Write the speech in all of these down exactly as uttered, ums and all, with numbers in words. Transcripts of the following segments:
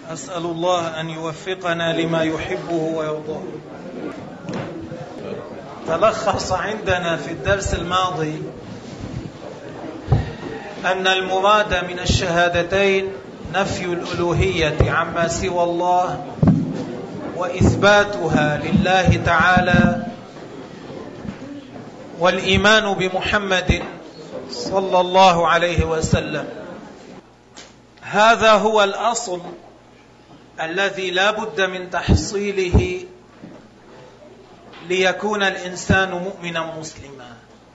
أسأل الله أن يوفقنا لما يحبه ويرضاه. تلخص عندنا في الدرس الماضي أن المراد من الشهادتين نفي الألوهية عما سوى الله وإثباتها لله تعالى، والإيمان بمحمد صلى الله عليه وسلم. هذا هو الأصل الذي لا بد من تحصيله ليكون الإنسان مؤمنا مسلما.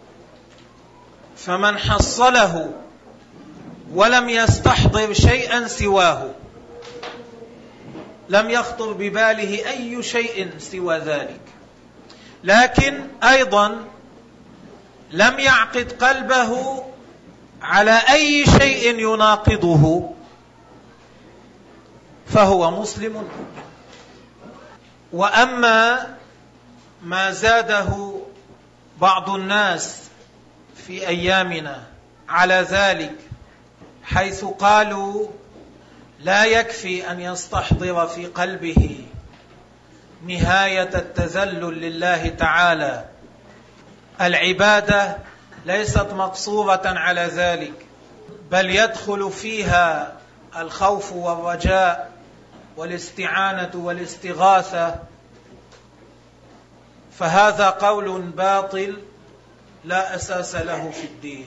فمن حصله ولم يستحضر شيئا سواه لم يخطر بباله أي شيء سوى ذلك، لكن أيضا لم يعقد قلبه على أي شيء يناقضه، فهو مسلم. وأما ما زاده بعض الناس في أيامنا على ذلك، حيث قالوا لا يكفي أن يستحضر في قلبه نهاية التذلل لله تعالى، العبادة ليست مقصورة على ذلك، بل يدخل فيها الخوف والرجاء والاستعانة والاستغاثة. فهذا قول باطل لا أساس له في الدين.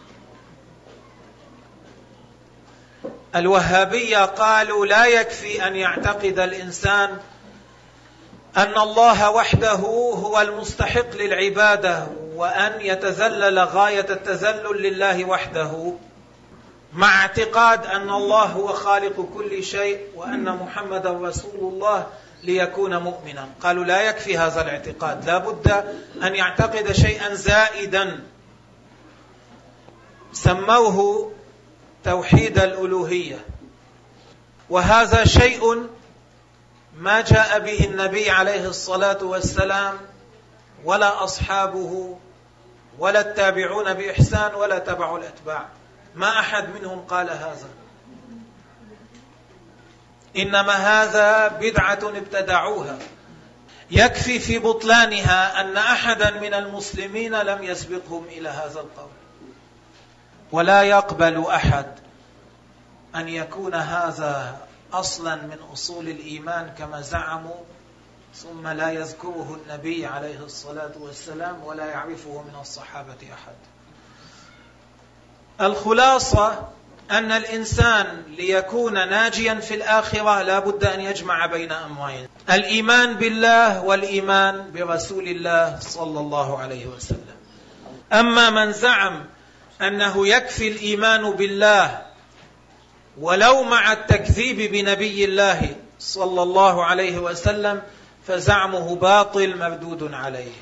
الوهابية قالوا لا يكفي أن يعتقد الإنسان أن الله وحده هو المستحق للعبادة، وأن يتذلل غاية التذلل لله وحده، مع اعتقاد أن الله هو خالق كل شيء وأن محمد رسول الله ليكون مؤمنا. قالوا لا يكفي هذا الاعتقاد، لا بد أن يعتقد شيئا زائدا، سموه توحيد الألوهية. وهذا شيء ما جاء به النبي عليه الصلاة والسلام ولا أصحابه ولا التابعون بإحسان ولا تبع الأتباع، ما أحد منهم قال هذا، إنما هذا بدعة ابتدعوها. يكفي في بطلانها أن أحدا من المسلمين لم يسبقهم إلى هذا القول، ولا يقبل أحد أن يكون هذا أصلا من أصول الإيمان كما زعموا، ثم لا يذكره النبي عليه الصلاة والسلام ولا يعرفه من الصحابة أحد. الخلاصة أن الإنسان ليكون ناجيا في الآخرة لا بد أن يجمع بين أمرين: الإيمان بالله والإيمان برسول الله صلى الله عليه وسلم. أما من زعم أنه يكفي الإيمان بالله ولو مع التكذيب بنبي الله صلى الله عليه وسلم، فزعمه باطل مردود عليه،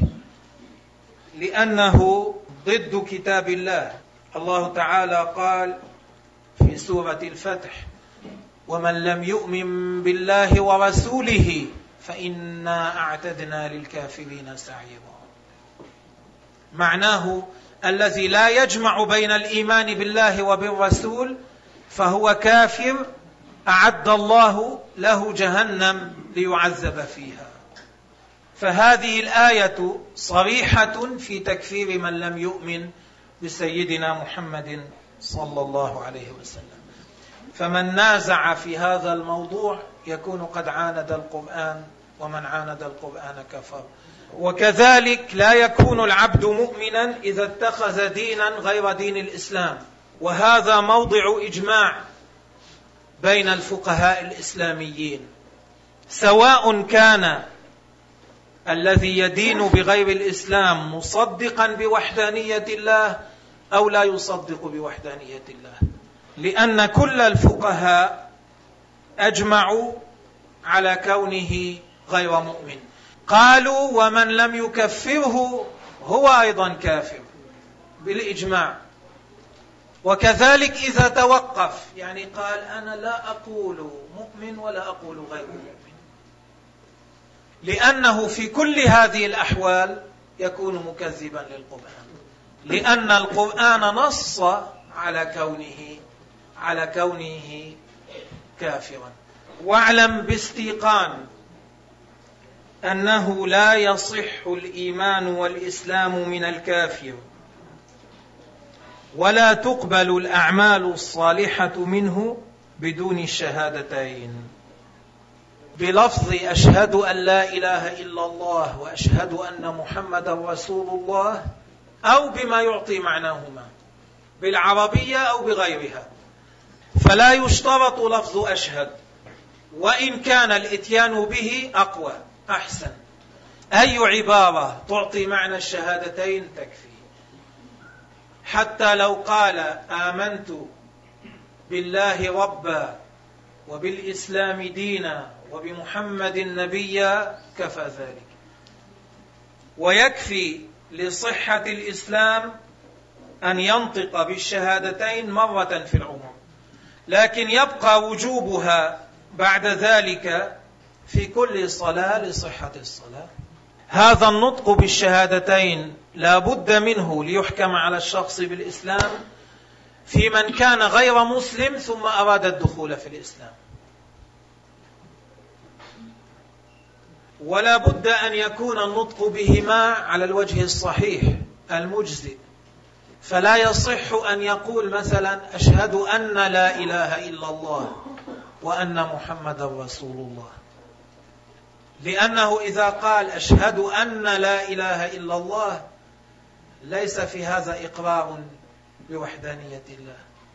لأنه ضد كتاب الله. الله تعالى قال في سورة الفتح: ومن لم يؤمن بالله ورسوله فإنا أعتدنا للكافرين سعيرا. معناه الذي لا يجمع بين الإيمان بالله وبالرسول فهو كافر، أعد الله له جهنم ليعذب فيها. فهذه الآية صريحة في تكفير من لم يؤمن بسيدنا محمد صلى الله عليه وسلم. فمن نازع في هذا الموضوع يكون قد عاند القرآن، ومن عاند القرآن كفر. وكذلك لا يكون العبد مؤمنا إذا اتخذ دينا غير دين الإسلام، وهذا موضع إجماع بين الفقهاء الإسلاميين، سواء كان الذي يدين بغير الإسلام مصدقا بوحدانية الله أو لا يصدق بوحدانية الله، لأن كل الفقهاء أجمعوا على كونه غير مؤمن. قالوا ومن لم يكفره هو أيضا كافر بالإجماع. وكذلك إذا توقف، يعني قال أنا لا أقول مؤمن ولا أقول غير مؤمن، لأنه في كل هذه الأحوال يكون مكذبا للقرآن، لأن القرآن نص على كونه على كونه كافرا. واعلم باستيقان أنه لا يصح الإيمان والإسلام من الكافر، ولا تقبل الأعمال الصالحة منه بدون الشهادتين، بلفظ أشهد أن لا إله إلا الله وأشهد أن محمدا رسول الله، أو بما يعطي معناهما بالعربية أو بغيرها. فلا يشترط لفظ أشهد، وإن كان الإتيان به أقوى أحسن. أي عبارة تعطي معنى الشهادتين تكفي. حتى لو قال آمنت بالله ربا وبالإسلام دينا وبمحمد نبيا كفى ذلك. ويكفي لصحة الإسلام أن ينطق بالشهادتين مرة في العمر، لكن يبقى وجوبها بعد ذلك في كل صلاة لصحة الصلاة. هذا النطق بالشهادتين لا بد منه ليحكم على الشخص بالإسلام في من كان غير مسلم ثم أراد الدخول في الإسلام، ولا بد أن يكون النطق بهما على الوجه الصحيح المجزئ. فلا يصح أن يقول مثلا أشهد أن لا إله إلا الله وأن محمد رسول الله، لأنه إذا قال أشهد أن لا إله إلا الله ليس في هذا إقرار بوحدانية الله.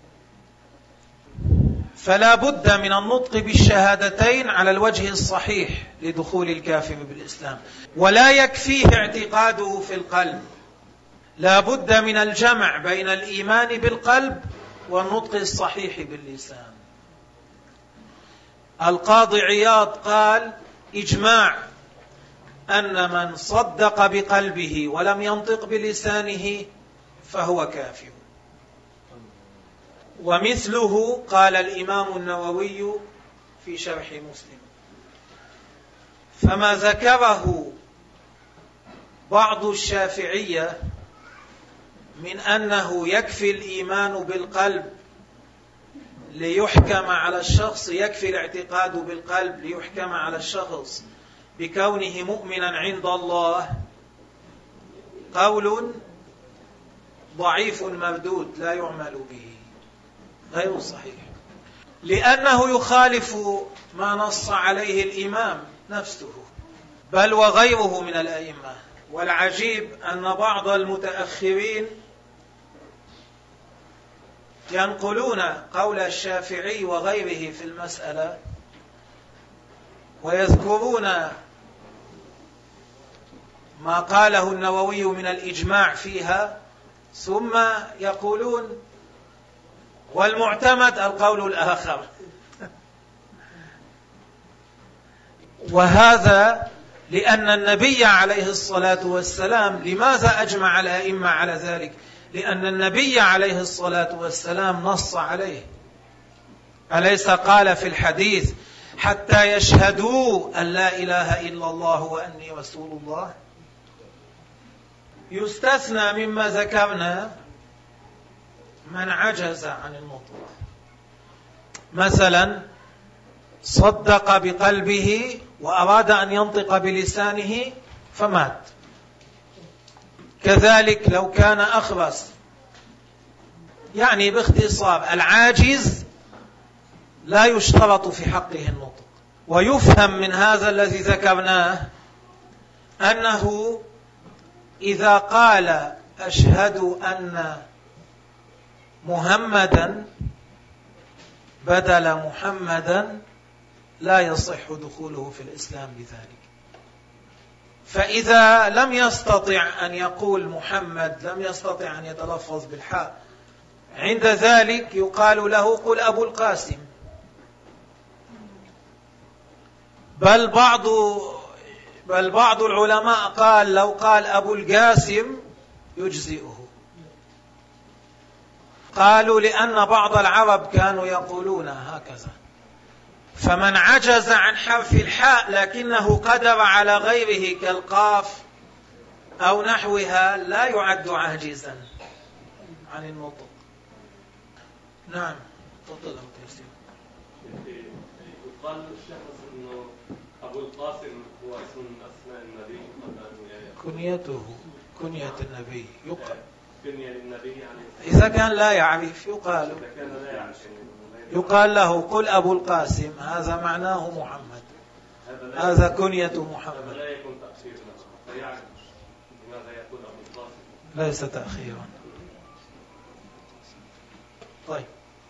فلا بد من النطق بالشهادتين على الوجه الصحيح لدخول الكافر بالإسلام، ولا يكفيه اعتقاده في القلب، لا بد من الجمع بين الإيمان بالقلب والنطق الصحيح باللسان. القاضي عياض قال إجماع أن من صدق بقلبه ولم ينطق بلسانه فهو كافر. ومثله قال الإمام النووي في شرح مسلم. فما ذكره بعض الشافعية من أنه يكفي الإيمان بالقلب ليحكم على الشخص، يكفي الاعتقاد بالقلب ليحكم على الشخص بكونه مؤمنا عند الله، قول ضعيف مردود لا يعمل به، غير صحيح، لأنه يخالف ما نص عليه الإمام نفسه بل وغيره من الأئمة. والعجيب أن بعض المتأخرين ينقلون قول الشافعي وغيره في المسألة ويذكرون ما قاله النووي من الإجماع فيها، ثم يقولون والمعتمد القول الآخر. وهذا لأن النبي عليه الصلاة والسلام، لماذا أجمع الأئمة على ذلك؟ لأن النبي عليه الصلاة والسلام نص عليه، أليس قال في الحديث حتى يشهدوا أن لا إله إلا الله وأني رسول الله؟ يستثنى مما ذكرنا من عجز عن النطق، مثلا صدق بقلبه وأراد أن ينطق بلسانه فمات. كذلك لو كان أخرس. يعني باختصار العاجز لا يشترط في حقه النطق. ويفهم من هذا الذي ذكرناه أنه إذا قال أشهد أن محمدا بدل محمدا لا يصح دخوله في الإسلام بذلك. فإذا لم يستطع أن يقول محمد، لم يستطع أن يتلفظ بالحاء، عند ذلك يقال له قل أبو القاسم. بل بعض بل بعض العلماء قال لو قال أبو القاسم يجزئه. قالوا لأن بعض العرب كانوا يقولون هكذا. فمن عجز عن حرف الحاء لكنه قدر على غيره كالقاف أو نحوها لا يعد عاجزا عن النطق. نعم تفضل. قال الشيخ إنه أبو القاسم هو اسم من أسماء النبي. كنيته كنية النبي يقال. كنية للنبي يعني. إذا كان لا يعرف يقال. إذا كان لا يعرف. يقال له قل أبو القاسم، هذا معناه محمد، هذا كنية محمد. لا يكون تأخير فيعرف لماذا يقول أبو القاسم. ليس تأخيرا. طيب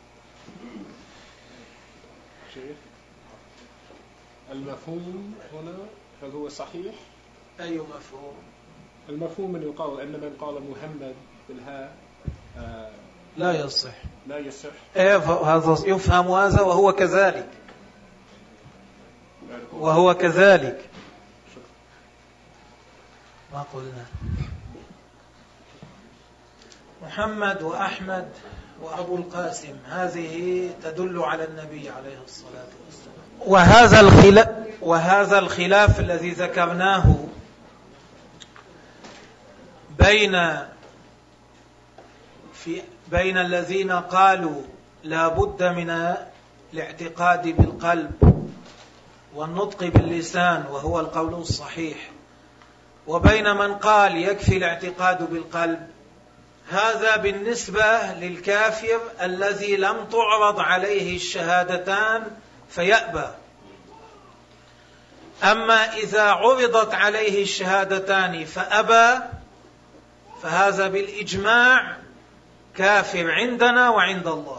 المفهوم هنا هل هو صحيح؟ أي مفهوم؟ المفهوم من يقال أن من قال محمد بالهاء آه لا يصح. لا يصح. هذا يفهم هذا وهو كذلك، وهو كذلك ما قلنا. محمد وأحمد وأبو القاسم هذه تدل على النبي عليه الصلاة والسلام. وهذا الخلاف وهذا الخلاف الذي ذكرناه بين في بين الذين قالوا لا بد من الاعتقاد بالقلب والنطق باللسان وهو القول الصحيح، وبين من قال يكفي الاعتقاد بالقلب، هذا بالنسبة للكافر الذي لم تعرض عليه الشهادتان فيأبى. أما إذا عرضت عليه الشهادتان فأبى فهذا بالإجماع كافر عندنا وعند الله.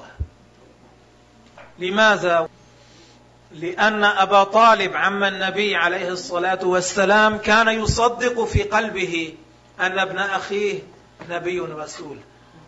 لماذا؟ لأن أبا طالب عم النبي عليه الصلاة والسلام كان يصدق في قلبه أن ابن أخيه نبي رسول،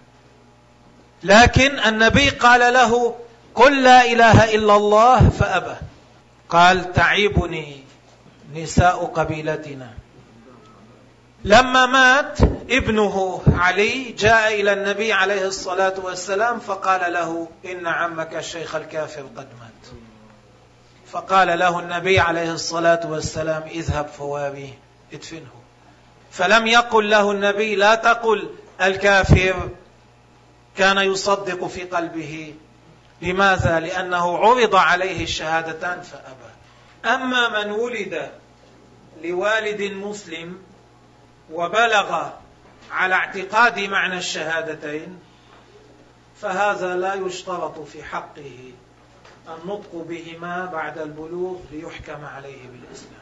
لكن النبي قال له قل لا إله إلا الله فأبى. قال تعيبني نساء قبيلتنا. لما مات ابنه علي جاء إلى النبي عليه الصلاة والسلام فقال له إن عمك الشيخ الكافر قد مات. فقال له النبي عليه الصلاة والسلام اذهب فواريه ادفنه. فلم يقل له النبي لا تقل الكافر، كان يصدق في قلبه. لماذا؟ لأنه عرض عليه الشهادتان فأبى. أما من ولد لوالد مسلم وبلغ على اعتقاد معنى الشهادتين فهذا لا يشترط في حقه النطق بهما بعد البلوغ ليحكم عليه بالإسلام،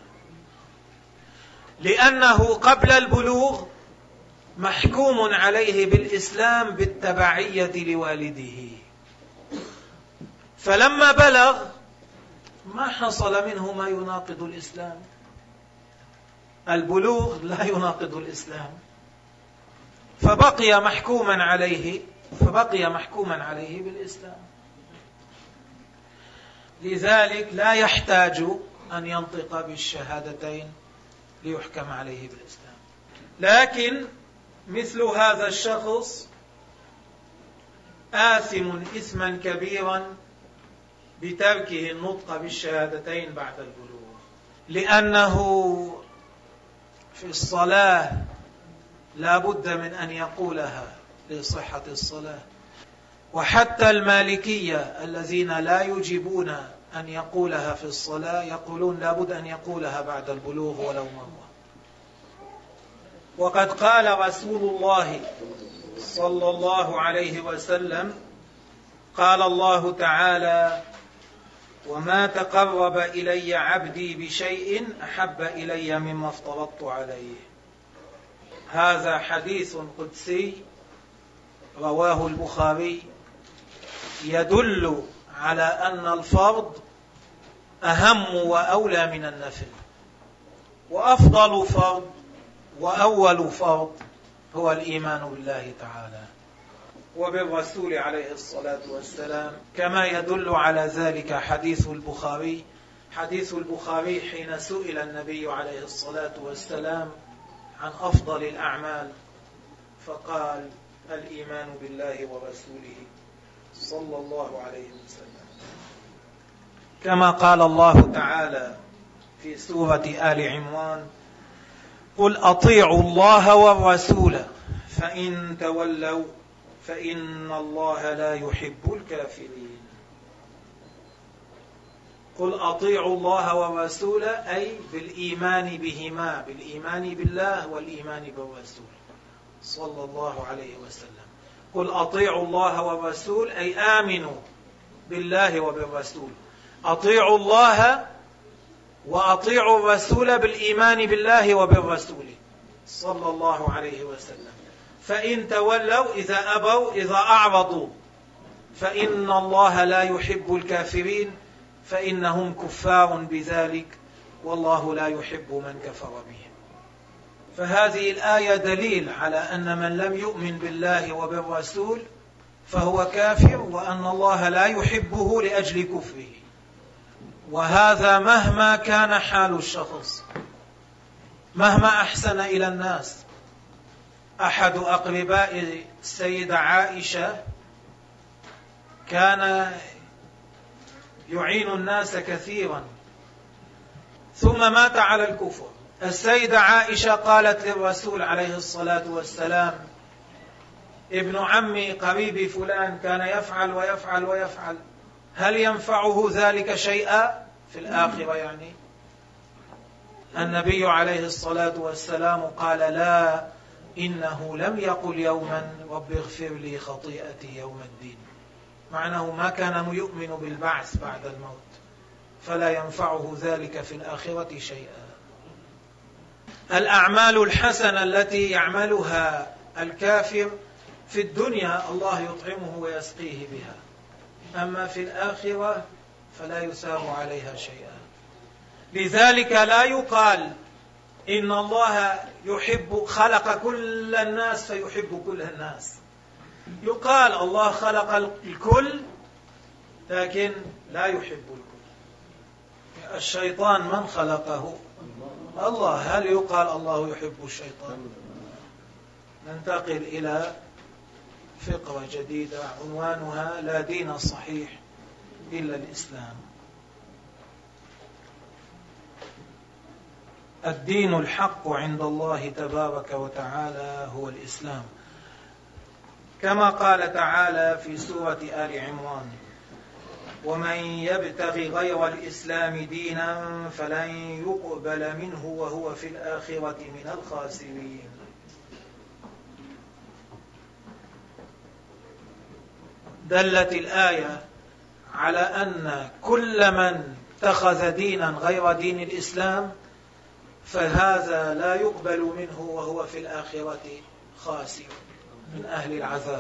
لأنه قبل البلوغ محكوم عليه بالإسلام بالتبعية لوالده، فلما بلغ ما حصل منه ما يناقض الإسلام. البلوغ لا يناقض الإسلام، فبقي محكوما عليه فبقي محكوما عليه بالإسلام. لذلك لا يحتاج أن ينطق بالشهادتين ليحكم عليه بالإسلام. لكن مثل هذا الشخص آثم إثما كبيرا بتركه النطق بالشهادتين بعد البلوغ، لأنه في الصلاة لا بد من أن يقولها لصحة الصلاة. وحتى المالكية الذين لا يجبون أن يقولها في الصلاة يقولون لا بد أن يقولها بعد البلوغ ولو مرة. وقد قال رسول الله صلى الله عليه وسلم قال الله تعالى وما تقرب إلي عبدي بشيء أحب إلي مما افترضت عليه. هذا حديث قدسي رواه البخاري يدل على أن الفرض أهم وأولى من النفل، وأفضل فرض وأول فرض هو الإيمان بالله تعالى وبالرسول عليه الصلاة والسلام، كما يدل على ذلك حديث البخاري حديث البخاري حين سئل النبي عليه الصلاة والسلام عن أفضل الأعمال فقال الإيمان بالله ورسوله صلى الله عليه وسلم، كما قال الله تعالى في سورة آل عمران قل أطيعوا الله والرسول فإن تولوا فإن الله لا يحب الكافرين. قل أطيعوا الله والرسول أي بالإيمان بهما، بالإيمان بالله والإيمان بالرسول صلى الله عليه وسلم. قل أطيعوا الله والرسول أي آمنوا بالله وبالرسول. أطيعوا الله وأطيعوا الرسول بالإيمان بالله وبالرسول صلى الله عليه وسلم. فإن تولوا إذا أبوا إذا أعرضوا فإن الله لا يحب الكافرين فإنهم كفار بذلك والله لا يحب من كفر به. فهذه الآية دليل على أن من لم يؤمن بالله وبالرسول فهو كافر وأن الله لا يحبه لأجل كفره، وهذا مهما كان حال الشخص، مهما أحسن إلى الناس. أحد أقرباء السيدة عائشة كان يعين الناس كثيرا ثم مات على الكفر. السيدة عائشة قالت للرسول عليه الصلاة والسلام: ابن عمي قريبي فلان كان يفعل ويفعل ويفعل، هل ينفعه ذلك شيئا في الآخرة؟ يعني النبي عليه الصلاة والسلام قال: لا، إنه لم يقل يوما رب اغفر لي خطيئتي يوم الدين، معناه ما كان يؤمن بالبعث بعد الموت، فلا ينفعه ذلك في الآخرة شيئا. الأعمال الحسنة التي يعملها الكافر في الدنيا الله يطعمه ويسقيه بها، أما في الآخرة فلا يساب عليها شيئا. لذلك لا يقال إن الله يحب خلق كل الناس فيحب كل الناس، يقال الله خلق الكل لكن لا يحب الكل. الشيطان من خلقه؟ الله. هل يقال الله يحب الشيطان؟ ننتقل إلى فقرة جديدة عنوانها: لا دين صحيح إلا الإسلام. الدين الحق عند الله تبارك وتعالى هو الإسلام، كما قال تعالى في سورة آل عمران: ومن يبتغي غير الإسلام دينا فلن يقبل منه وهو في الآخرة من الخاسرين. دلت الآية على أن كل من اتخذ دينا غير دين الإسلام فهذا لا يقبل منه وهو في الآخرة خاسر من أهل العذاب.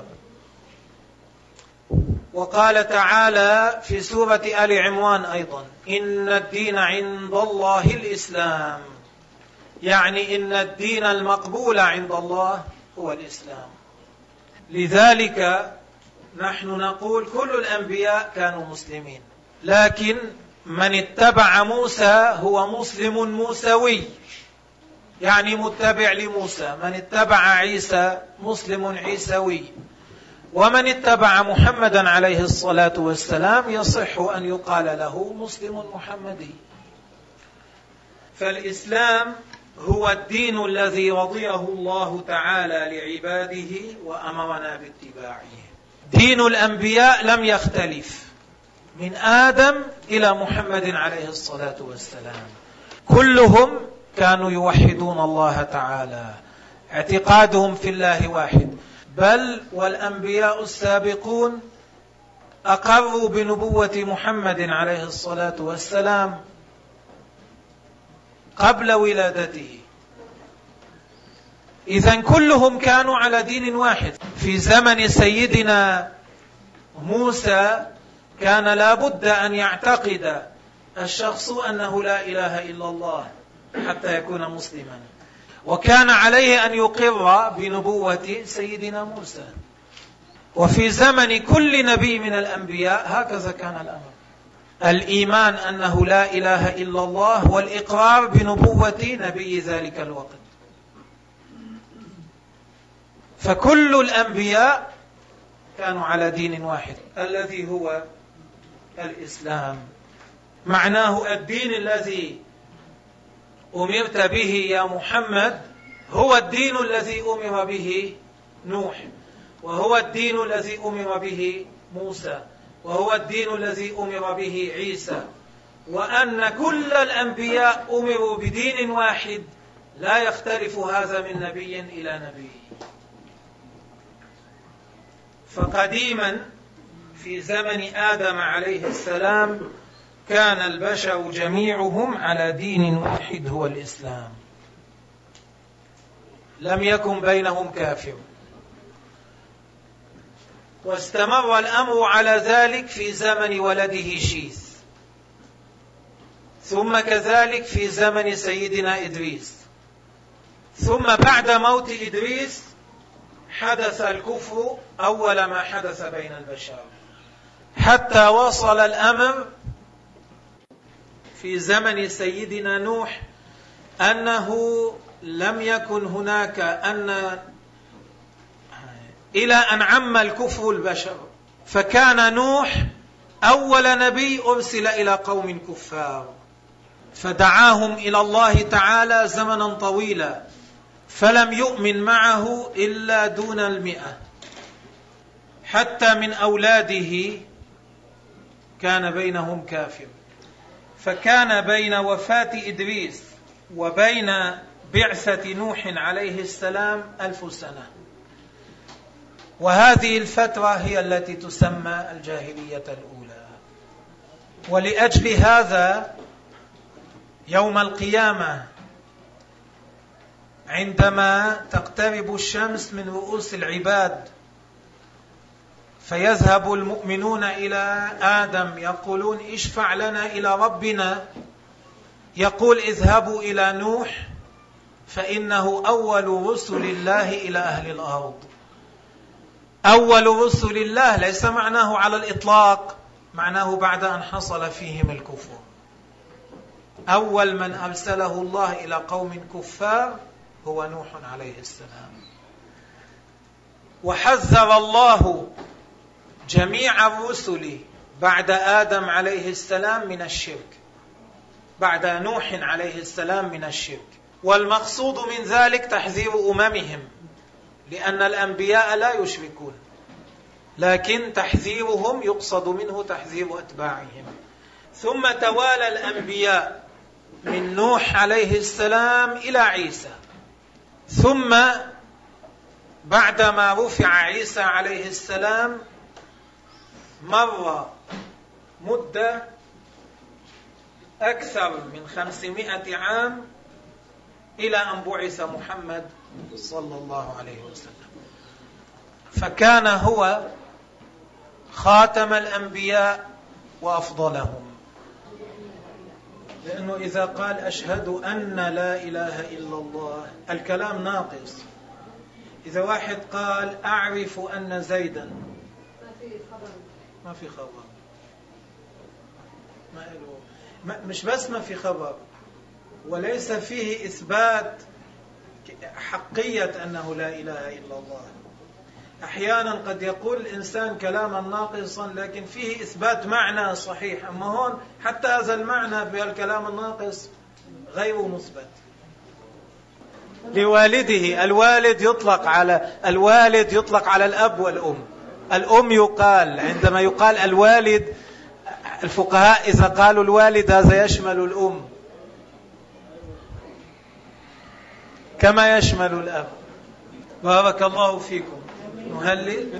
وقال تعالى في سورة آل عمران أيضا: إن الدين عند الله الإسلام، يعني إن الدين المقبول عند الله هو الإسلام. لذلك نحن نقول كل الأنبياء كانوا مسلمين، لكن من اتبع موسى هو مسلم موسوي، يعني متبع لموسى. من اتبع عيسى مسلم عيسوي، ومن اتبع محمدا عليه الصلاة والسلام يصح أن يقال له مسلم محمدي. فالإسلام هو الدين الذي رضيه الله تعالى لعباده وأمرنا باتباعه. دين الأنبياء لم يختلف من آدم إلى محمد عليه الصلاة والسلام، كلهم كانوا يوحدون الله تعالى، اعتقادهم في الله واحد. بل والأنبياء السابقون أقروا بنبوة محمد عليه الصلاة والسلام قبل ولادته. إذن كلهم كانوا على دين واحد. في زمن سيدنا موسى كان لا بد أن يعتقد الشخص أنه لا إله إلا الله حتى يكون مسلما، وكان عليه أن يقر بنبوة سيدنا موسى. وفي زمن كل نبي من الأنبياء هكذا كان الأمر، الإيمان أنه لا إله إلا الله والإقرار بنبوة نبي ذلك الوقت. فكل الأنبياء كانوا على دين واحد الذي هو الإسلام. معناه الدين الذي أمرت به يا محمد هو الدين الذي أمر به نوح، وهو الدين الذي أمر به موسى، وهو الدين الذي أمر به عيسى، وأن كل الأنبياء أمروا بدين واحد لا يختلف هذا من نبي إلى نبي. فقديما في زمن آدم عليه السلام كان البشر جميعهم على دين واحد هو الإسلام، لم يكن بينهم كافر. واستمر الأمر على ذلك في زمن ولده شيث، ثم كذلك في زمن سيدنا إدريس، ثم بعد موت إدريس حدث الكفر أول ما حدث بين البشر، حتى وصل الأمر في زمن سيدنا نوح أنه لم يكن هناك أن إلى أن عم الكفر البشر، فكان نوح أول نبي أرسل إلى قوم كفار، فدعاهم إلى الله تعالى زمنا طويلا، فلم يؤمن معه إلا دون المئة، حتى من أولاده كان بينهم كافر. فكان بين وفاة إدريس وبين بعثة نوح عليه السلام ألف سنة، وهذه الفترة هي التي تسمى الجاهلية الأولى. ولأجل هذا يوم القيامة عندما تقترب الشمس من رؤوس العباد فيذهب المؤمنون إلى آدم يقولون اشفع لنا إلى ربنا، يقول اذهبوا إلى نوح فإنه أول رسل الله إلى أهل الأرض. أول رسل الله ليس معناه على الإطلاق، معناه بعد أن حصل فيهم الكفر. أول من أرسله الله إلى قوم كفار هو نوح عليه السلام. وحذر الله جميع الرسل بعد آدم عليه السلام من الشرك، بعد نوح عليه السلام من الشرك. والمقصود من ذلك تحذير أممهم، لأن الأنبياء لا يشركون، لكن تحذيرهم يقصد منه تحذير أتباعهم. ثم توالى الأنبياء من نوح عليه السلام إلى عيسى، ثم بعدما رفع عيسى عليه السلام مر مدة أكثر من خمسمائة عام إلى أن بعث محمد صلى الله عليه وسلم، فكان هو خاتم الأنبياء وأفضلهم. لأنه إذا قال أشهد أن لا إله إلا الله الكلام ناقص. إذا واحد قال أعرف أن زيدا ما في خبر، ما له ما مش بس ما في خبر، وليس فيه إثبات حقية أنه لا إله إلا الله. أحيانا قد يقول الإنسان كلاما ناقصا لكن فيه إثبات معنى صحيح، أما هون حتى هذا المعنى بالكلام الناقص غير مثبت. لوالده، الوالد يطلق على الوالد يطلق على الأب والأم. الأم يقال عندما يقال الوالد، الفقهاء إذا قالوا الوالد هذا يشمل الأم كما يشمل الأب. بارك الله فيكم. نهلل.